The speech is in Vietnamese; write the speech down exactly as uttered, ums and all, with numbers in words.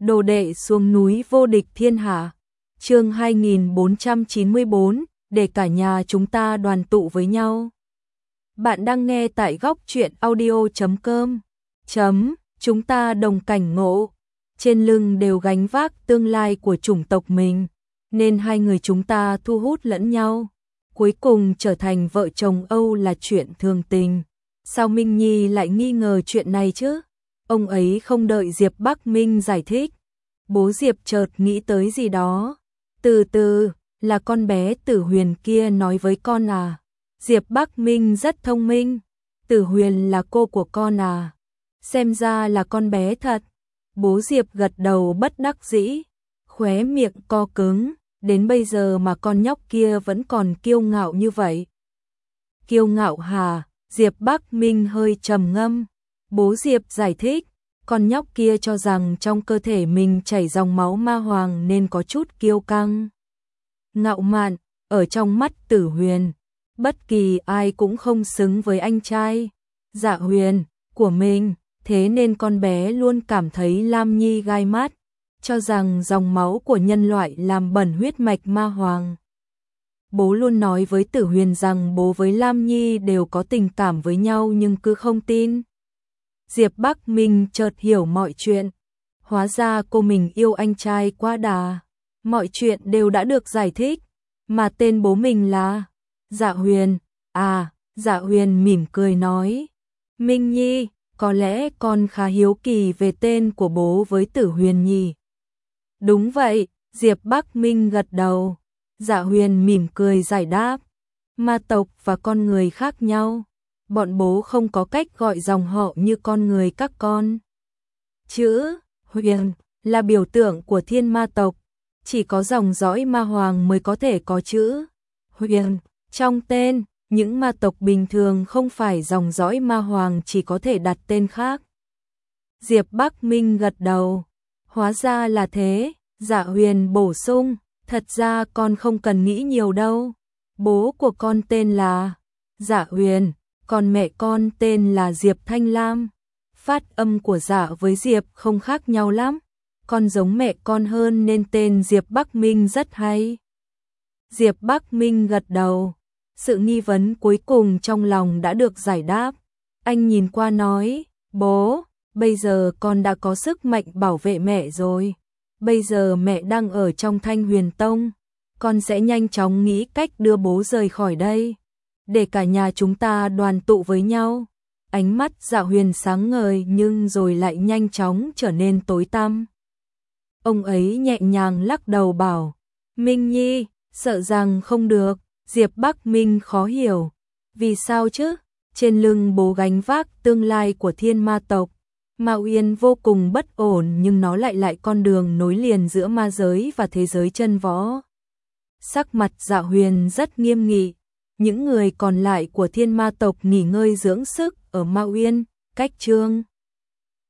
Đồ đệ xuống núi vô địch thiên hạ. Chương hai nghìn bốn trăm chín mươi bốn, để cả nhà chúng ta đoàn tụ với nhau. Bạn đang nghe tại góc truyện audio chấm com. Chấm, chúng ta đồng cảnh ngộ. Trên lưng đều gánh vác tương lai của chủng tộc mình, nên hai người chúng ta thu hút lẫn nhau. Cuối cùng trở thành vợ chồng Âu là chuyện thường tình. Sao Minh Nhi lại nghi ngờ chuyện này chứ? Ông ấy không đợi Diệp Bắc Minh giải thích. Bố Diệp chợt nghĩ tới gì đó. Từ từ, là con bé Tử Huyền kia nói với con à? Diệp Bắc Minh rất thông minh. Tử Huyền là cô của con à? Xem ra là con bé thật. Bố Diệp gật đầu bất đắc dĩ, khóe miệng co cứng. Đến bây giờ mà con nhóc kia vẫn còn kiêu ngạo như vậy. Kiêu ngạo hả? Diệp Bắc Minh hơi trầm ngâm. Bố Diệp giải thích, con nhóc kia cho rằng trong cơ thể mình chảy dòng máu ma hoàng nên có chút kiêu căng. Ngạo mạn, ở trong mắt Tử Huyền, bất kỳ ai cũng không xứng với anh trai Dạ Huyền của mình, thế nên con bé luôn cảm thấy Lam Nhi gai mắt, cho rằng dòng máu của nhân loại làm bẩn huyết mạch ma hoàng. Bố luôn nói với Tử Huyền rằng bố với Lam Nhi đều có tình cảm với nhau nhưng cứ không tin. Diệp Bắc Minh chợt hiểu mọi chuyện. Hóa ra cô mình yêu anh trai quá đà. Mọi chuyện đều đã được giải thích. Mà tên bố mình là Dạ Huyền. À, Dạ Huyền mỉm cười nói. Minh Nhi, có lẽ con khá hiếu kỳ về tên của bố với Tử Huyền nhỉ? Đúng vậy, Diệp Bắc Minh gật đầu. Dạ Huyền mỉm cười giải đáp. Ma tộc và con người khác nhau. Bọn bố không có cách gọi dòng họ như con người các con. Chữ Huyền là biểu tượng của thiên ma tộc. Chỉ có dòng dõi ma hoàng mới có thể có chữ Huyền trong tên. Những ma tộc bình thường không phải dòng dõi ma hoàng chỉ có thể đặt tên khác. Diệp Bắc Minh gật đầu. Hóa ra là thế. Dạ Huyền bổ sung. Thật ra con không cần nghĩ nhiều đâu. Bố của con tên là Dạ Huyền, còn mẹ con tên là Diệp Thanh Lam. Phát âm của Dạ với Diệp không khác nhau lắm. Con giống mẹ con hơn nên tên Diệp Bắc Minh rất hay. Diệp Bắc Minh gật đầu. Sự nghi vấn cuối cùng trong lòng đã được giải đáp. Anh nhìn qua nói, bố, bây giờ con đã có sức mạnh bảo vệ mẹ rồi. Bây giờ mẹ đang ở trong Thanh Huyền Tông. Con sẽ nhanh chóng nghĩ cách đưa bố rời khỏi đây, để cả nhà chúng ta đoàn tụ với nhau. Ánh mắt Dạ Huyền sáng ngời nhưng rồi lại nhanh chóng trở nên tối tăm. Ông ấy nhẹ nhàng lắc đầu bảo, Minh Nhi, sợ rằng không được. Diệp Bắc Minh khó hiểu. Vì sao chứ? Trên lưng bố gánh vác tương lai của thiên ma tộc. Ma Uyên vô cùng bất ổn nhưng nó lại lại con đường nối liền giữa ma giới và thế giới chân võ. Sắc mặt Dạ Huyền rất nghiêm nghị. Những người còn lại của thiên ma tộc nghỉ ngơi dưỡng sức ở Ma Uyên, cách Trương